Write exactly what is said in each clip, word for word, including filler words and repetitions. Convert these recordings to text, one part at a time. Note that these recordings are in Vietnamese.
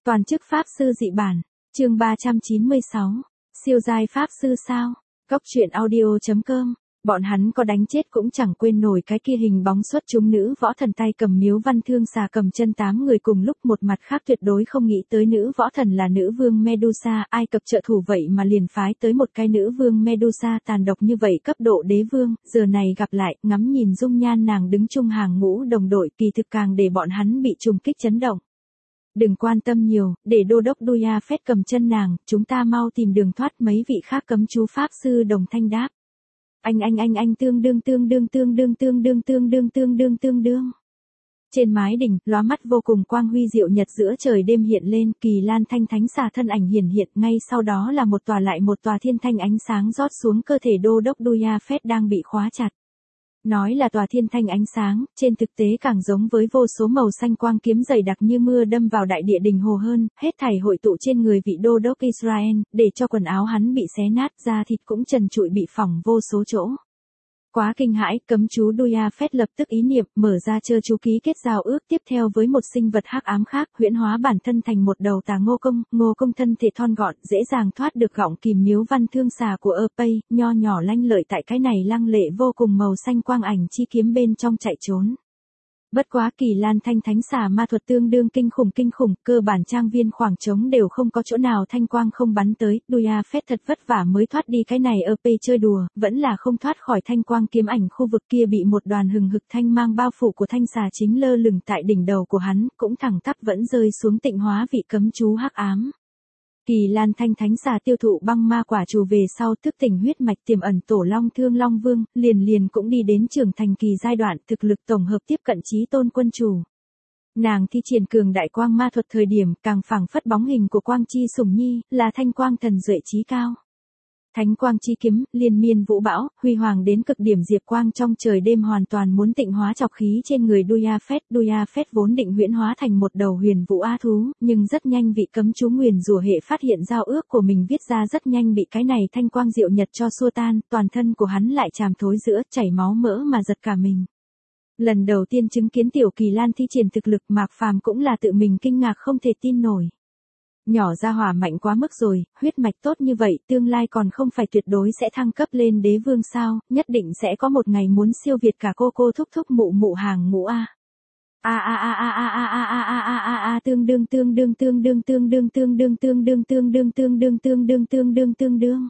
Toàn chức Pháp sư dị bản, chương ba trăm chín mươi sáu, siêu giai Pháp sư sao? Góc truyện audio chấm com. Bọn hắn có đánh chết cũng chẳng quên nổi cái kia hình bóng xuất chúng nữ võ thần tay cầm miếu văn thương xà cầm chân tám người cùng lúc. Một mặt khác tuyệt đối không nghĩ tới nữ võ thần là nữ vương Medusa, Ai Cập trợ thủ vậy mà liền phái tới một cái nữ vương Medusa tàn độc như vậy cấp độ đế vương, giờ này gặp lại, ngắm nhìn dung nhan nàng đứng chung hàng ngũ đồng đội, kỳ thực càng để bọn hắn bị trùng kích chấn động. Đừng quan tâm nhiều, để đô đốc Duya Phét cầm chân nàng, chúng ta mau tìm đường thoát. Mấy vị khác cấm chú pháp sư đồng thanh đáp. Anh anh anh anh tương đương tương đương tương đương tương đương tương đương tương đương tương đương. Trên mái đỉnh, lóa mắt vô cùng quang huy diệu nhật giữa trời đêm hiện lên, Kỳ Lan thanh thánh xà thân ảnh hiển hiện, ngay sau đó là một tòa lại một tòa thiên thanh ánh sáng rót xuống cơ thể đô đốc Duya Phét đang bị khóa chặt. Nói là tòa thiên thanh ánh sáng, trên thực tế càng giống với vô số màu xanh quang kiếm dày đặc như mưa đâm vào đại địa đình hồ hơn, hết thảy hội tụ trên người vị đô đốc Israel, để cho quần áo hắn bị xé nát, da thịt cũng trần trụi bị phỏng vô số chỗ. Quá kinh hãi, cấm chú Duya Phét lập tức ý niệm, mở ra chơ chú ký kết giao ước tiếp theo với một sinh vật hắc ám khác, huyễn hóa bản thân thành một đầu tà ngô công, ngô công thân thể thon gọn, dễ dàng thoát được gọng kìm miếu văn thương xà của Epei, nho nhỏ lanh lợi tại cái này lăng lệ vô cùng màu xanh quang ảnh chi kiếm bên trong chạy trốn. Bất quá Kỳ Lan thanh thánh xà ma thuật tương đương kinh khủng kinh khủng, cơ bản trang viên khoảng trống đều không có chỗ nào thanh quang không bắn tới, Duya Phét thật vất vả mới thoát đi cái này ở P chơi đùa, vẫn là không thoát khỏi thanh quang kiếm ảnh khu vực kia, bị một đoàn hừng hực thanh mang bao phủ của thanh xà chính lơ lửng tại đỉnh đầu của hắn, cũng thẳng tắp vẫn rơi xuống tịnh hóa vị cấm chú hắc ám. Kỳ Lan thanh thánh xà tiêu thụ băng ma quả trù về sau thức tỉnh huyết mạch tiềm ẩn tổ long thương long vương, liền liền cũng đi đến trưởng thành kỳ giai đoạn, thực lực tổng hợp tiếp cận chí tôn quân chủ. Nàng thi triển cường đại quang ma thuật thời điểm càng phảng phất bóng hình của quang chi sủng nhi, là thanh quang thần duệ chí cao. Thánh quang chi kiếm, liên miên vũ bão, huy hoàng đến cực điểm diệp quang trong trời đêm hoàn toàn muốn tịnh hóa trọc khí trên người Duya Phét. Duya Phét vốn định huyễn hóa thành một đầu huyền vũ á thú, nhưng rất nhanh vị cấm chú nguyền rủa hệ phát hiện giao ước của mình viết ra rất nhanh bị cái này thanh quang diệu nhật cho xua tan, toàn thân của hắn lại tràm thối giữa, chảy máu mỡ mà giật cả mình. Lần đầu tiên chứng kiến tiểu Kỳ Lan thi triển thực lực, Mạc Phàm cũng là tự mình kinh ngạc không thể tin nổi. Nhỏ ra hỏa mạnh quá mức rồi, huyết mạch tốt như vậy, tương lai còn không phải tuyệt đối sẽ thăng cấp lên đế vương sao, nhất định sẽ có một ngày muốn siêu việt cả cô cô thúc thúc mụ mụ hàng ngũ a. A a a a a a a a a a a tương đương tương đương tương đương tương đương tương đương tương đương tương đương tương đương tương đương tương đương tương đương.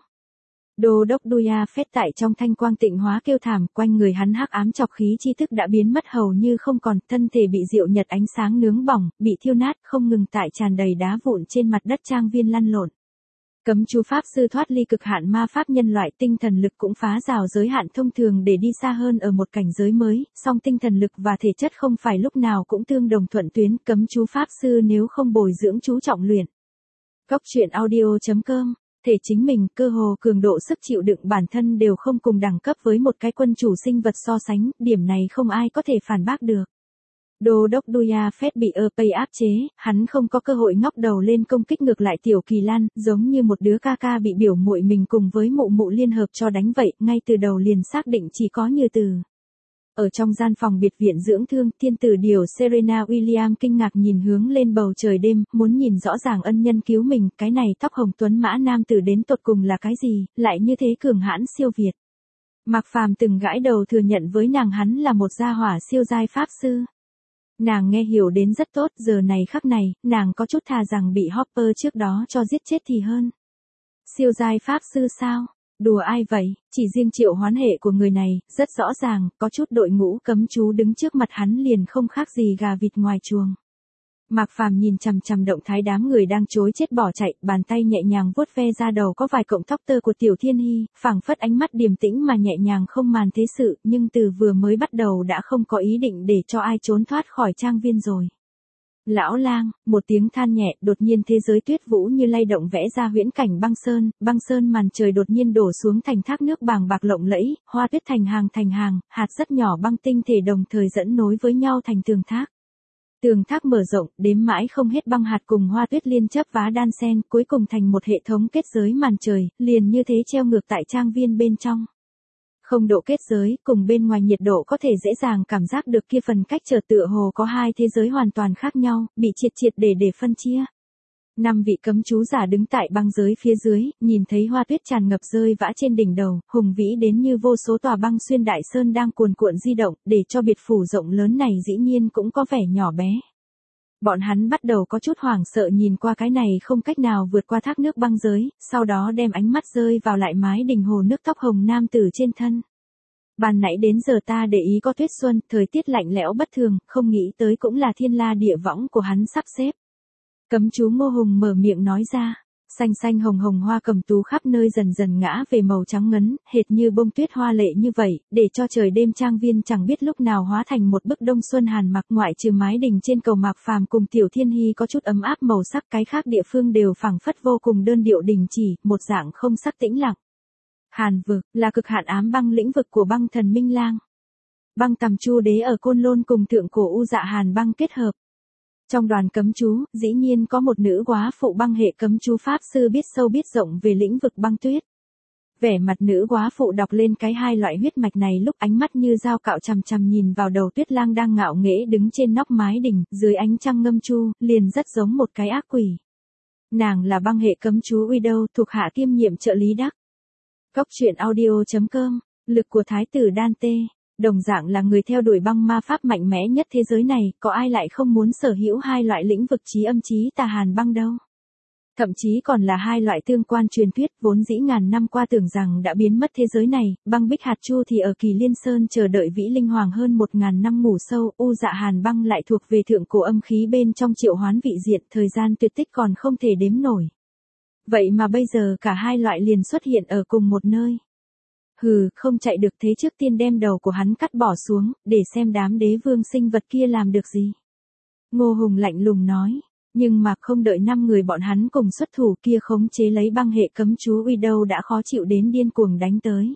Đô đốc Duya Phét tại trong thanh quang tịnh hóa kêu thảm, quanh người hắn hắc ám trọc khí chi thức đã biến mất hầu như không còn, thân thể bị diệu nhật ánh sáng nướng bỏng, bị thiêu nát, không ngừng tại tràn đầy đá vụn trên mặt đất trang viên lăn lộn. Cấm chú pháp sư thoát ly cực hạn ma pháp nhân loại, tinh thần lực cũng phá rào giới hạn thông thường để đi xa hơn ở một cảnh giới mới, song tinh thần lực và thể chất không phải lúc nào cũng tương đồng thuận tuyến, cấm chú pháp sư nếu không bồi dưỡng chú trọng luyện. Góc truyện audio chấm com. Thể chính mình, cơ hồ cường độ sức chịu đựng bản thân đều không cùng đẳng cấp với một cái quân chủ sinh vật so sánh, điểm này không ai có thể phản bác được. Đô đốc Duya Phét bị Epei áp chế, hắn không có cơ hội ngóc đầu lên công kích ngược lại tiểu Kỳ Lan, giống như một đứa ca ca bị biểu muội mình cùng với mụ mụ liên hợp cho đánh vậy, ngay từ đầu liền xác định chỉ có Như Từ. Ở trong gian phòng biệt viện dưỡng thương, thiên tử điều Serena William kinh ngạc nhìn hướng lên bầu trời đêm, muốn nhìn rõ ràng ân nhân cứu mình, cái này tóc hồng tuấn mã nam tử đến tột cùng là cái gì, lại như thế cường hãn siêu việt. Mạc Phàm từng gãi đầu thừa nhận với nàng hắn là một gia hỏa siêu giai pháp sư. Nàng nghe hiểu đến rất tốt, giờ này khắc này, nàng có chút thà rằng bị Hopper trước đó cho giết chết thì hơn. Siêu giai pháp sư sao? Đùa ai vậy, chỉ riêng triệu hoán hệ của người này, rất rõ ràng, có chút đội ngũ cấm chú đứng trước mặt hắn liền không khác gì gà vịt ngoài chuồng. Mạc Phàm nhìn chằm chằm động thái đám người đang chối chết bỏ chạy, bàn tay nhẹ nhàng vuốt ve ra đầu có vài cọng tóc tơ của Tiểu Thiên Hy, phảng phất ánh mắt điềm tĩnh mà nhẹ nhàng không màn thế sự, nhưng từ vừa mới bắt đầu đã không có ý định để cho ai trốn thoát khỏi trang viên rồi. Lão lang, một tiếng than nhẹ, đột nhiên thế giới tuyết vũ như lay động vẽ ra huyễn cảnh băng sơn, băng sơn màn trời đột nhiên đổ xuống thành thác nước bàng bạc lộng lẫy, hoa tuyết thành hàng thành hàng, hạt rất nhỏ băng tinh thể đồng thời dẫn nối với nhau thành tường thác. Tường thác mở rộng, đếm mãi không hết băng hạt cùng hoa tuyết liên chấp vá đan sen, cuối cùng thành một hệ thống kết giới màn trời, liền như thế treo ngược tại trang viên bên trong. Không độ kết giới, cùng bên ngoài nhiệt độ có thể dễ dàng cảm giác được kia phần cách trở tựa hồ có hai thế giới hoàn toàn khác nhau, bị triệt triệt để để phân chia. Năm vị cấm chú giả đứng tại băng giới phía dưới, nhìn thấy hoa tuyết tràn ngập rơi vã trên đỉnh đầu, hùng vĩ đến như vô số tòa băng xuyên đại sơn đang cuồn cuộn di động, để cho biệt phủ rộng lớn này dĩ nhiên cũng có vẻ nhỏ bé. Bọn hắn bắt đầu có chút hoảng sợ nhìn qua cái này không cách nào vượt qua thác nước băng giới, sau đó đem ánh mắt rơi vào lại mái đình hồ nước tóc hồng nam tử trên thân. Ban nãy đến giờ ta để ý có tuyết xuân, thời tiết lạnh lẽo bất thường, không nghĩ tới cũng là thiên la địa võng của hắn sắp xếp. Cấm chú Ngô Hùng mở miệng nói ra, xanh xanh hồng hồng hoa cầm tú khắp nơi dần dần ngã về màu trắng ngấn, hệt như bông tuyết hoa lệ như vậy, để cho trời đêm trang viên chẳng biết lúc nào hóa thành một bức đông xuân hàn mặc, ngoại trừ mái đình trên cầu Mạc Phàm cùng Tiểu Thiên Hy có chút ấm áp màu sắc, cái khác địa phương đều phảng phất vô cùng đơn điệu đình chỉ, một dạng không sắc tĩnh lặng. Hàn vực là cực hạn ám băng lĩnh vực của băng thần Minh Lang. Băng Tầm Chu Đế ở Côn Lôn cùng thượng cổ U Dạ Hàn băng kết hợp. Trong đoàn cấm chú, dĩ nhiên có một nữ góa phụ băng hệ cấm chú pháp sư biết sâu biết rộng về lĩnh vực băng tuyết. Vẻ mặt nữ góa phụ đọc lên cái hai loại huyết mạch này lúc ánh mắt như dao cạo chằm chằm nhìn vào đầu Tuyết Lang đang ngạo nghễ đứng trên nóc mái đình, dưới ánh trăng ngâm chu, liền rất giống một cái ác quỷ. Nàng là băng hệ cấm chú Widow, thuộc hạ kiêm nhiệm trợ lý đắc. Góc truyện audio chấm com, lực của thái tử Dante. Đồng dạng là người theo đuổi băng ma pháp mạnh mẽ nhất thế giới này, có ai lại không muốn sở hữu hai loại lĩnh vực chí âm chí tà hàn băng đâu. Thậm chí còn là hai loại tương quan truyền thuyết vốn dĩ ngàn năm qua tưởng rằng đã biến mất thế giới này, băng bích hạt chu thì ở Kỳ Liên Sơn chờ đợi vĩ linh hoàng hơn một ngàn năm ngủ sâu, U Dạ Hàn băng lại thuộc về thượng cổ âm khí bên trong triệu hoán vị diện, thời gian tuyệt tích còn không thể đếm nổi. Vậy mà bây giờ cả hai loại liền xuất hiện ở cùng một nơi. Hừ, không chạy được thế trước tiên đem đầu của hắn cắt bỏ xuống, để xem đám đế vương sinh vật kia làm được gì. Ngô Hùng lạnh lùng nói, nhưng mà không đợi năm người bọn hắn cùng xuất thủ kia khống chế lấy băng hệ cấm chú Widow đã khó chịu đến điên cuồng đánh tới.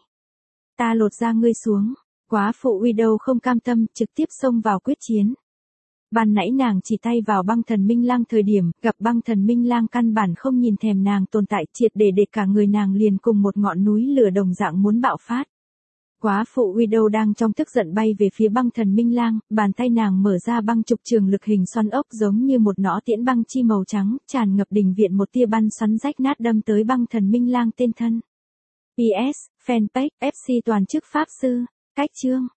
Ta lột ra ngươi xuống, quá phụ Widow không cam tâm, trực tiếp xông vào quyết chiến. Ban nãy nàng chỉ tay vào băng thần Minh Lang thời điểm, gặp băng thần Minh Lang căn bản không nhìn thèm nàng tồn tại, triệt để để cả người nàng liền cùng một ngọn núi lửa đồng dạng muốn bạo phát. Quá phụ Widow đang trong tức giận bay về phía băng thần Minh Lang, bàn tay nàng mở ra băng trục trường lực hình xoắn ốc giống như một nỏ tiễn băng chi màu trắng, tràn ngập đình viện một tia băng xoắn rách nát đâm tới băng thần Minh Lang tên thân. pê ét, fanpage, ép xê toàn chức pháp sư, cách chương.